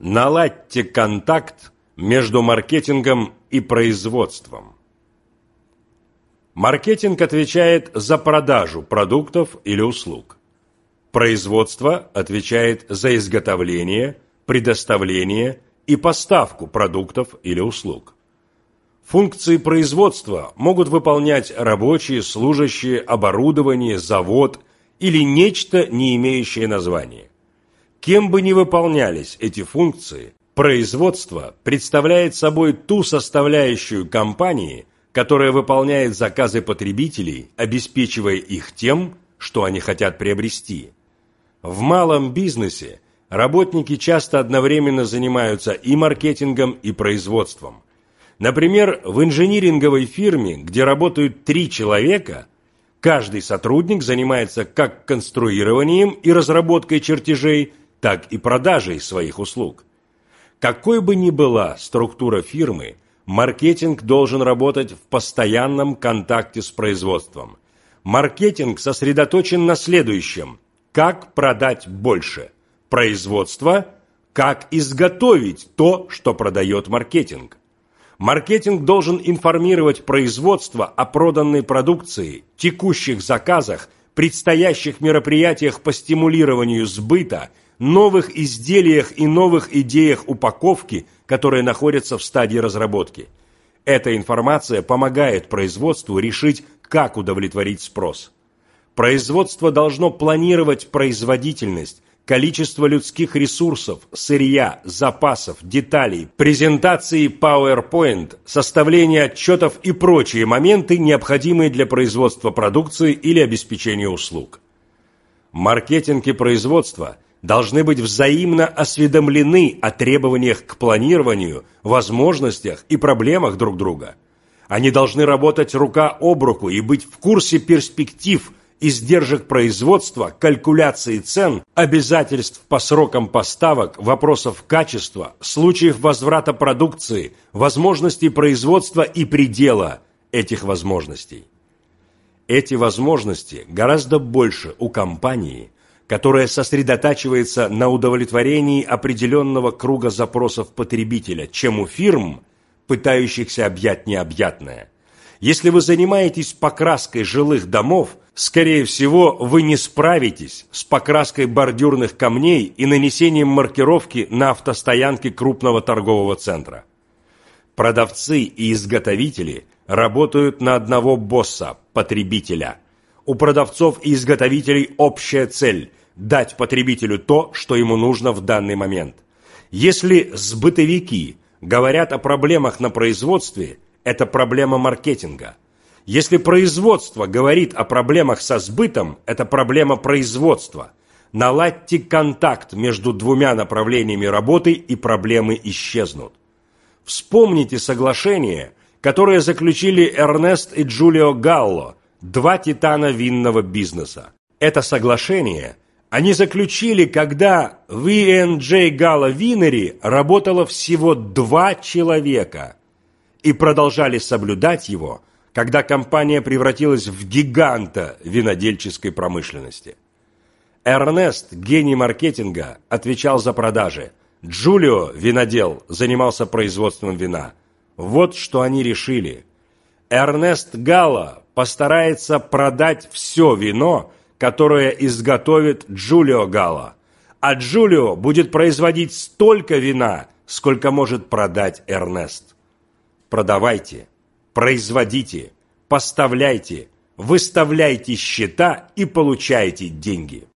Наладьте контакт между маркетингом и производством. Маркетинг отвечает за продажу продуктов или услуг. Производство отвечает за изготовление, предоставление и поставку продуктов или услуг. Функции производства могут выполнять рабочие, служащие, оборудование, завод или нечто, не имеющее названия. Кем бы ни выполнялись эти функции, производство представляет собой ту составляющую компании, которая выполняет заказы потребителей, обеспечивая их тем, что они хотят приобрести. В малом бизнесе работники часто одновременно занимаются и маркетингом, и производством. Например, в инжиниринговой фирме, где работают 3 человека, каждый сотрудник занимается как конструированием и разработкой чертежей, так и продажей своих услуг. Какой бы ни была структура фирмы, маркетинг должен работать в постоянном контакте с производством. Маркетинг сосредоточен на следующем: как продать больше, производство, как изготовить то, что продает маркетинг. Маркетинг должен информировать производство о проданной продукции, текущих заказах, предстоящих мероприятиях по стимулированию сбыта, новых изделиях и новых идеях упаковки, которые находятся в стадии разработки. Эта информация помогает производству решить, как удовлетворить спрос. Производство должно планировать производительность, количество людских ресурсов, сырья, запасов, деталей, презентации PowerPoint, составление отчетов и прочие моменты, необходимые для производства продукции или обеспечения услуг. Маркетинг и производство должны быть взаимно осведомлены о требованиях к планированию, возможностях и проблемах друг друга. Они должны работать рука об руку и быть в курсе перспектив, издержек производства, калькуляции цен, обязательств по срокам поставок, вопросов качества, случаев возврата продукции, возможностей производства и предела этих возможностей. Эти возможности гораздо больше у компании, которая сосредотачивается на удовлетворении определенного круга запросов потребителя, чем у фирм, пытающихся объять необъятное. Если вы занимаетесь покраской жилых домов, скорее всего, вы не справитесь с покраской бордюрных камней и нанесением маркировки на автостоянке крупного торгового центра. Продавцы и изготовители работают на одного босса – потребителя. У продавцов и изготовителей общая цель – дать потребителю то, что ему нужно в данный момент. Если сбытовики говорят о проблемах на производстве, это проблема маркетинга. Если производство говорит о проблемах со сбытом, это проблема производства. Наладьте контакт между двумя направлениями работы, и проблемы исчезнут. Вспомните соглашение, которое заключили Эрнест и Джулио Галло, 2 титана винного бизнеса. Это соглашение они заключили, когда в E&J Gallo Winery работало всего 2 человека, и продолжали соблюдать его, когда компания превратилась в гиганта винодельческой промышленности. Эрнест, гений маркетинга, отвечал за продажи. Джулио, винодел, занимался производством вина. Вот что они решили. Эрнест Галло постарается продать все вино, которое изготовит Джулио Галло, а Джулио будет производить столько вина, сколько может продать Эрнест. Продавайте, производите, поставляйте, выставляйте счета и получайте деньги.